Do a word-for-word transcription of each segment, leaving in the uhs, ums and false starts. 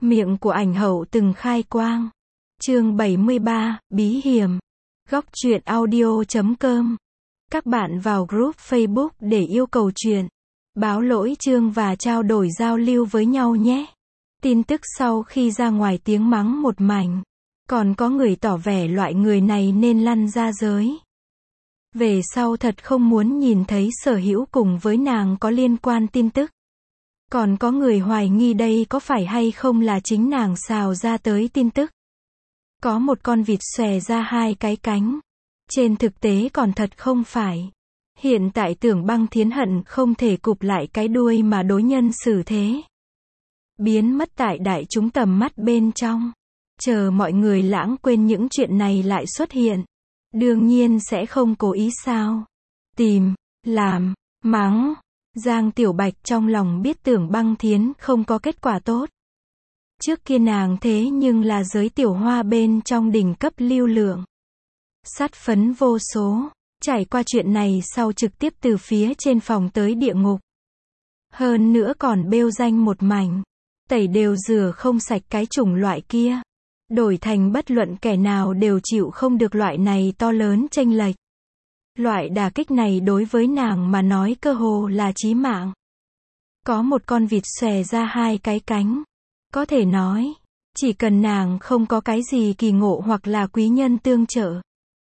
Miệng của ảnh hậu từng khai quang. Chương bảy mươi ba, Bí hiểm. Góc truyện audio chấm com. Các bạn vào group Facebook để yêu cầu truyện, báo lỗi chương và trao đổi giao lưu với nhau nhé. Tin tức sau khi ra ngoài tiếng mắng một mảnh. Còn có người tỏ vẻ loại người này nên lăn ra giới. Về sau thật không muốn nhìn thấy sở hữu cùng với nàng có liên quan tin tức. Còn có người hoài nghi đây có phải hay không là chính nàng xào ra tới tin tức. Có một con vịt xòe ra hai cái cánh. Trên thực tế còn thật không phải. Hiện tại Tưởng Băng Thiến hận không thể cụp lại cái đuôi mà đối nhân xử thế. Biến mất tại đại chúng tầm mắt bên trong. Chờ mọi người lãng quên những chuyện này lại xuất hiện. Đương nhiên sẽ không cố ý sao. Tìm, làm, mắng. Giang Tiểu Bạch trong lòng biết Tưởng Băng Thiến không có kết quả tốt. Trước kia nàng thế nhưng là giới tiểu hoa bên trong đỉnh cấp lưu lượng. Sát phấn vô số. Trải qua chuyện này sau trực tiếp từ phía trên phòng tới địa ngục. Hơn nữa còn bêu danh một mảnh. Tẩy đều rửa không sạch cái chủng loại kia. Đổi thành bất luận kẻ nào đều chịu không được loại này to lớn chênh lệch. Loại đả kích này đối với nàng mà nói cơ hồ là chí mạng. Có một con vịt xòe ra hai cái cánh. Có thể nói, chỉ cần nàng không có cái gì kỳ ngộ hoặc là quý nhân tương trợ.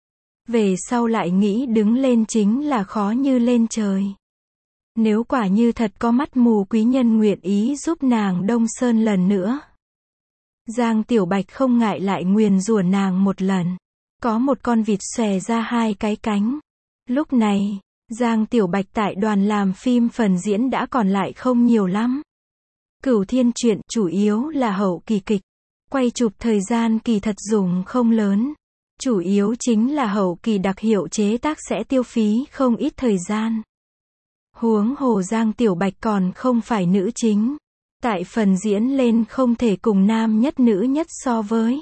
Về sau lại nghĩ đứng lên chính là khó như lên trời. Nếu quả như thật có mắt mù quý nhân nguyện ý giúp nàng Đông Sơn lần nữa. Giang Tiểu Bạch không ngại lại nguyền rủa nàng một lần. Có một con vịt xòe ra hai cái cánh. Lúc này, Giang Tiểu Bạch tại đoàn làm phim phần diễn đã còn lại không nhiều lắm. Cửu Thiên truyện chủ yếu là hậu kỳ kịch. Quay chụp thời gian kỳ thật dùng không lớn. Chủ yếu chính là hậu kỳ đặc hiệu chế tác sẽ tiêu phí không ít thời gian. Huống hồ Giang Tiểu Bạch còn không phải nữ chính. Tại phần diễn lên không thể cùng nam nhất nữ nhất so với.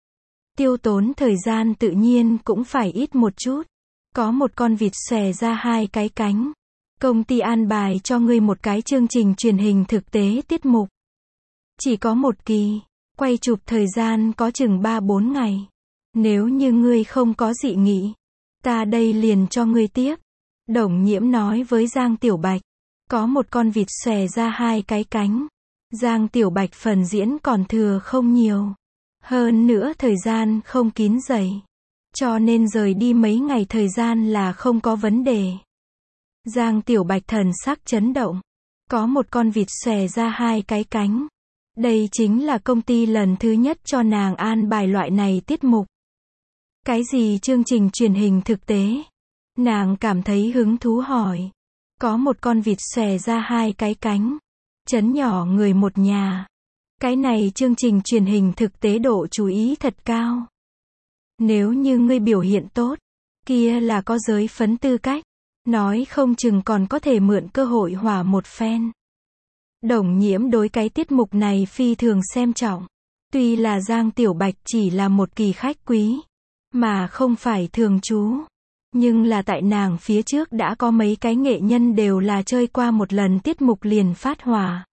Tiêu tốn thời gian tự nhiên cũng phải ít một chút. Có một con vịt xòe ra hai cái cánh. Công ty an bài cho ngươi một cái chương trình truyền hình thực tế tiết mục. Chỉ có một kỳ. Quay chụp thời gian có chừng ba bốn ngày. Nếu như ngươi không có dị nghị, ta đây liền cho ngươi tiếp. Đồng Nhiễm nói với Giang Tiểu Bạch. Có một con vịt xòe ra hai cái cánh. Giang Tiểu Bạch phần diễn còn thừa không nhiều. Hơn nữa thời gian không kín dày. Cho nên rời đi mấy ngày thời gian là không có vấn đề. Giang Tiểu Bạch thần sắc chấn động. Có một con vịt xòe ra hai cái cánh. Đây chính là công ty lần thứ nhất cho nàng an bài loại này tiết mục. Cái gì chương trình truyền hình thực tế? Nàng cảm thấy hứng thú hỏi. Có một con vịt xòe ra hai cái cánh. Chấn nhỏ người một nhà. Cái này chương trình truyền hình thực tế độ chú ý thật cao. Nếu như ngươi biểu hiện tốt, kia là có giới phấn tư cách. Nói không chừng còn có thể mượn cơ hội hỏa một phen. Đồng Nhiễm đối cái tiết mục này phi thường xem trọng. Tuy là Giang Tiểu Bạch chỉ là một kỳ khách quý, mà không phải thường trú. Nhưng là tại nàng phía trước đã có mấy cái nghệ nhân đều là chơi qua một lần tiết mục liền phát hỏa.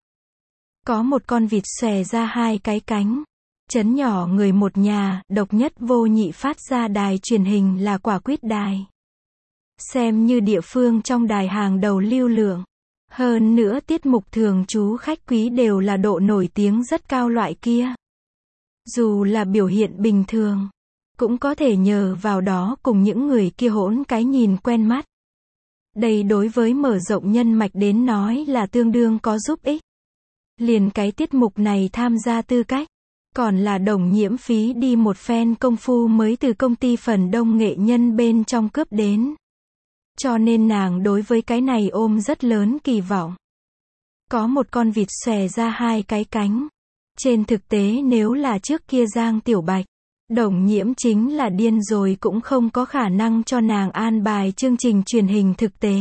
Có một con vịt xòe ra hai cái cánh. Chấn nhỏ người một nhà, độc nhất vô nhị phát ra đài truyền hình là Quả Quyết Đài. Xem như địa phương trong đài hàng đầu lưu lượng. Hơn nữa tiết mục thường trú khách quý đều là độ nổi tiếng rất cao loại kia. Dù là biểu hiện bình thường, cũng có thể nhờ vào đó cùng những người kia hỗn cái nhìn quen mắt. Đây đối với mở rộng nhân mạch đến nói là tương đương có giúp ích. Liền cái tiết mục này tham gia tư cách. Còn là Đồng Nhiễm phí đi một phen công phu mới từ công ty phần đông nghệ nhân bên trong cướp đến. Cho nên nàng đối với cái này ôm rất lớn kỳ vọng. Có một con vịt xòe ra hai cái cánh. Trên thực tế nếu là trước kia Giang Tiểu Bạch, Đồng Nhiễm chính là điên rồi cũng không có khả năng cho nàng an bài chương trình truyền hình thực tế.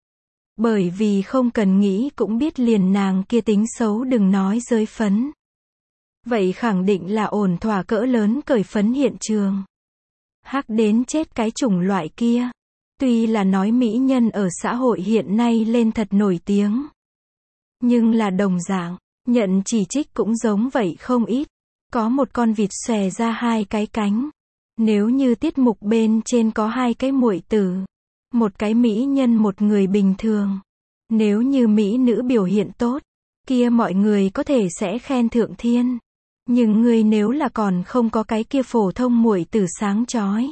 Bởi vì không cần nghĩ cũng biết liền nàng kia tính xấu đừng nói giới phấn. Vậy khẳng định là ổn thỏa cỡ lớn cởi phấn hiện trường. Hắc đến chết cái chủng loại kia. Tuy là nói mỹ nhân ở xã hội hiện nay lên thật nổi tiếng. Nhưng là đồng dạng, Nhận chỉ trích cũng giống vậy không ít. Có một con vịt xòe ra hai cái cánh. Nếu như tiết mục bên trên có hai cái muội tử, một cái mỹ nhân một người bình thường. Nếu như mỹ nữ biểu hiện tốt, kia mọi người có thể sẽ khen thượng thiên. Nhưng người nếu là còn không có cái kia phổ thông muội tử sáng chói,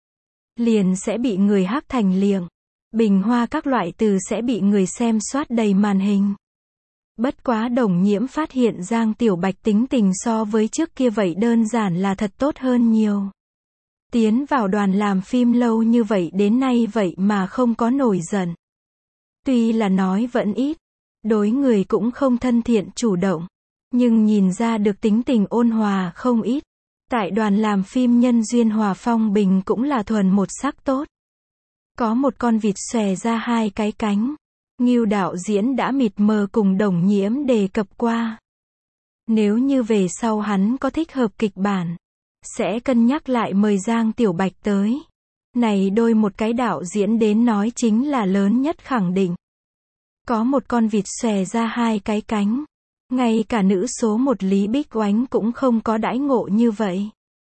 liền sẽ bị người hắc thành liệng. Bình hoa các loại từ sẽ bị người xem soát đầy màn hình. Bất quá Đồng Nhiễm phát hiện Giang Tiểu Bạch tính tình so với trước kia vậy đơn giản là thật tốt hơn nhiều. Tiến vào đoàn làm phim lâu như vậy đến nay vậy mà không có nổi giận. Tuy là nói vẫn ít, đối người cũng không thân thiện chủ động, nhưng nhìn ra được tính tình ôn hòa không ít. Tại đoàn làm phim nhân duyên hòa phong bình cũng là thuần một sắc tốt. Có một con vịt xòe ra hai cái cánh. Ngưu đạo diễn đã mịt mờ cùng Đồng Nhiễm đề cập qua. Nếu như về sau hắn có thích hợp kịch bản, sẽ cân nhắc lại mời Giang Tiểu Bạch tới. Này đôi một cái đạo diễn đến nói chính là lớn nhất khẳng định. Có một con vịt xòe ra hai cái cánh. Ngay cả nữ số một Lý Bích Oánh cũng không có đãi ngộ như vậy.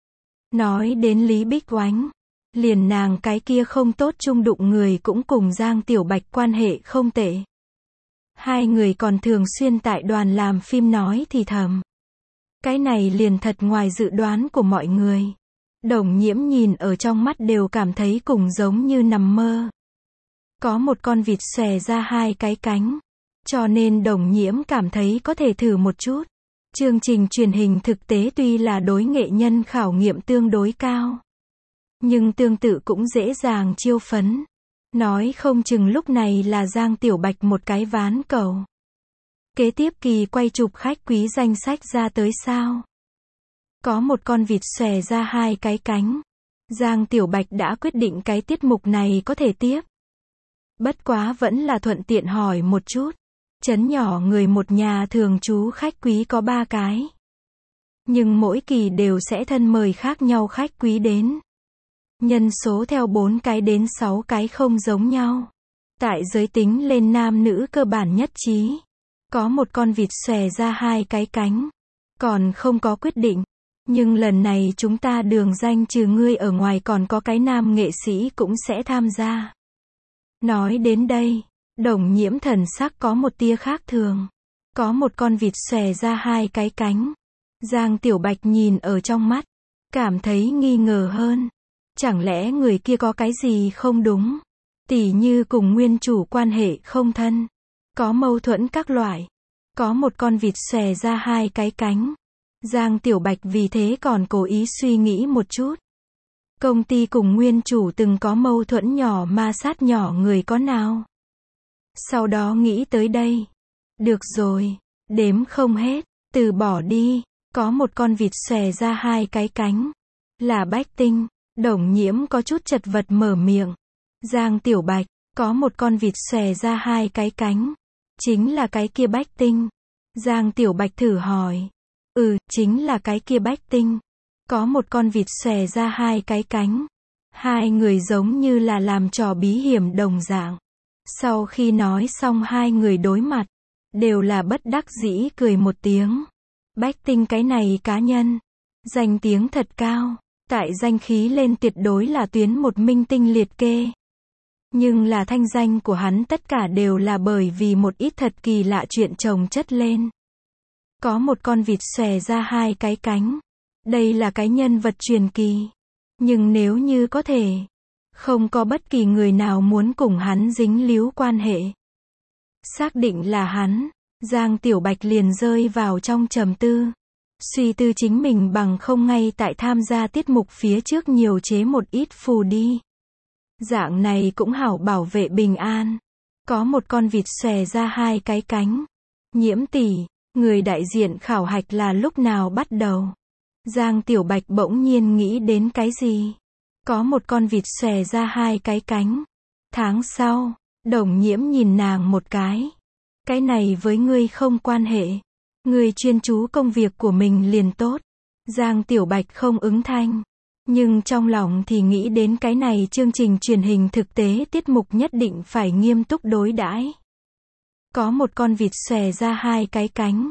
Nói đến Lý Bích Oánh, liền nàng cái kia không tốt chung đụng người cũng cùng Giang Tiểu Bạch quan hệ không tệ. Hai người còn thường xuyên tại đoàn làm phim nói thì thầm. Cái này liền thật ngoài dự đoán của mọi người. Đồng Nhiễm nhìn ở trong mắt đều cảm thấy cùng giống như nằm mơ. Có một con vịt xòe ra hai cái cánh. Cho nên Đồng Nhiễm cảm thấy có thể thử một chút. Chương trình truyền hình thực tế tuy là đối nghệ nhân khảo nghiệm tương đối cao, nhưng tương tự cũng dễ dàng chiêu phấn. Nói không chừng lúc này là Giang Tiểu Bạch một cái ván cầu. Kế tiếp kỳ quay chụp khách quý danh sách ra tới sao? Có một con vịt xòe ra hai cái cánh. Giang Tiểu Bạch đã quyết định cái tiết mục này có thể tiếp. Bất quá vẫn là thuận tiện hỏi một chút. Trấn nhỏ người một nhà thường trú khách quý có ba cái. Nhưng mỗi kỳ đều sẽ thân mời khác nhau khách quý đến. Nhân số theo bốn cái đến sáu cái không giống nhau. Tại giới tính lên nam nữ cơ bản nhất trí. Có một con vịt xòe ra hai cái cánh. Còn không có quyết định. Nhưng lần này chúng ta đường danh trừ ngươi ở ngoài còn có cái nam nghệ sĩ cũng sẽ tham gia. Nói đến đây, Đồng Nhiễm thần sắc có một tia khác thường. Có một con vịt xòe ra hai cái cánh. Giang Tiểu Bạch nhìn ở trong mắt, cảm thấy nghi ngờ hơn. Chẳng lẽ người kia có cái gì không đúng? Tỉ như cùng nguyên chủ quan hệ không thân, có mâu thuẫn các loại. Có một con vịt xòe ra hai cái cánh. Giang Tiểu Bạch vì thế còn cố ý suy nghĩ một chút. Công ty cùng nguyên chủ từng có mâu thuẫn nhỏ ma sát nhỏ người có nào? Sau đó nghĩ tới đây. Được rồi, đếm không hết, từ bỏ đi. Có một con vịt xòe ra hai cái cánh. Là Bách Tinh. Đồng Nhiễm có chút chật vật mở miệng. Giang Tiểu Bạch, có một con vịt xòe ra hai cái cánh. Chính là cái kia Bách Tinh. Giang Tiểu Bạch thử hỏi. Ừ, chính là cái kia Bách Tinh. Có một con vịt xòe ra hai cái cánh. Hai người giống như là làm trò bí hiểm đồng dạng. Sau khi nói xong hai người đối mặt, đều là bất đắc dĩ cười một tiếng. Bách Tinh cái này cá nhân, danh tiếng thật cao, tại danh khí lên tuyệt đối là tuyến một minh tinh liệt kê. Nhưng là thanh danh của hắn tất cả đều là bởi vì một ít thật kỳ lạ chuyện chồng chất lên. Có một con vịt xòe ra hai cái cánh. Đây là cái nhân vật truyền kỳ. Nhưng nếu như có thể, không có bất kỳ người nào muốn cùng hắn dính líu quan hệ. Xác định là hắn, Giang Tiểu Bạch liền rơi vào trong trầm tư. Suy tư chính mình bằng không ngay tại tham gia tiết mục phía trước nhiều chế một ít phù đi. Dạng này cũng hảo bảo vệ bình an. Có một con vịt xòe ra hai cái cánh. Nhiễm tỷ, người đại diện khảo hạch là lúc nào bắt đầu? Giang Tiểu Bạch bỗng nhiên nghĩ đến cái gì? Có một con vịt xòe ra hai cái cánh. Tháng sau, Đồng Nhiễm nhìn nàng một cái. Cái này với ngươi không quan hệ. Ngươi chuyên chú công việc của mình liền tốt. Giang Tiểu Bạch không ứng thanh. Nhưng trong lòng thì nghĩ đến cái này chương trình truyền hình thực tế tiết mục nhất định phải nghiêm túc đối đãi. Có một con vịt xòe ra hai cái cánh.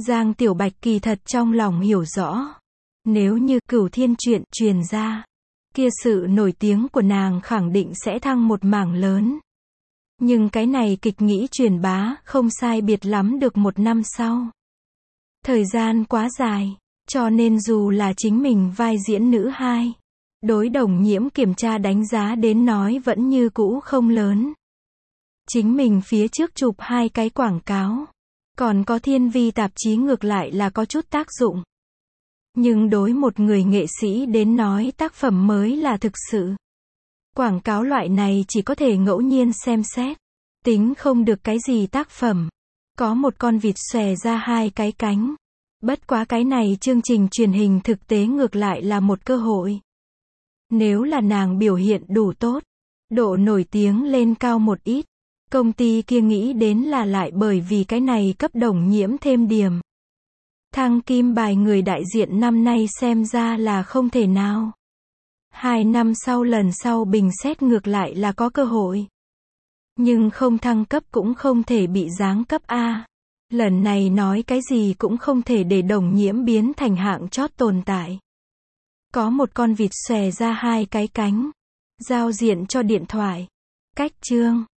Giang Tiểu Bạch kỳ thật trong lòng hiểu rõ. Nếu như Cửu Thiên truyện truyền ra, kia sự nổi tiếng của nàng khẳng định sẽ thăng một mảng lớn. Nhưng cái này kịch nghĩ truyền bá, không sai biệt lắm được một năm sau. Thời gian quá dài, cho nên dù là chính mình vai diễn nữ hai, đối Đồng Nhiễm kiểm tra đánh giá đến nói vẫn như cũ không lớn. Chính mình phía trước chụp hai cái quảng cáo, còn có Thiên Vi tạp chí ngược lại là có chút tác dụng. Nhưng đối một người nghệ sĩ đến nói tác phẩm mới là thực sự. Quảng cáo loại này chỉ có thể ngẫu nhiên xem xét, tính không được cái gì tác phẩm. Có một con vịt xòe ra hai cái cánh. Bất quá cái này chương trình truyền hình thực tế ngược lại là một cơ hội. Nếu là nàng biểu hiện đủ tốt, độ nổi tiếng lên cao một ít, công ty kia nghĩ đến là lại bởi vì cái này cấp Đồng Nhiễm thêm điểm. Thăng kim bài người đại diện năm nay xem ra là không thể nào. Hai năm sau lần sau bình xét ngược lại là có cơ hội. Nhưng không thăng cấp cũng không thể bị giáng cấp A. Lần này nói cái gì cũng không thể để Đồng Nhiễm biến thành hạng chót tồn tại. Có một con vịt xòe ra hai cái cánh. Giao diện cho điện thoại. Cách chương.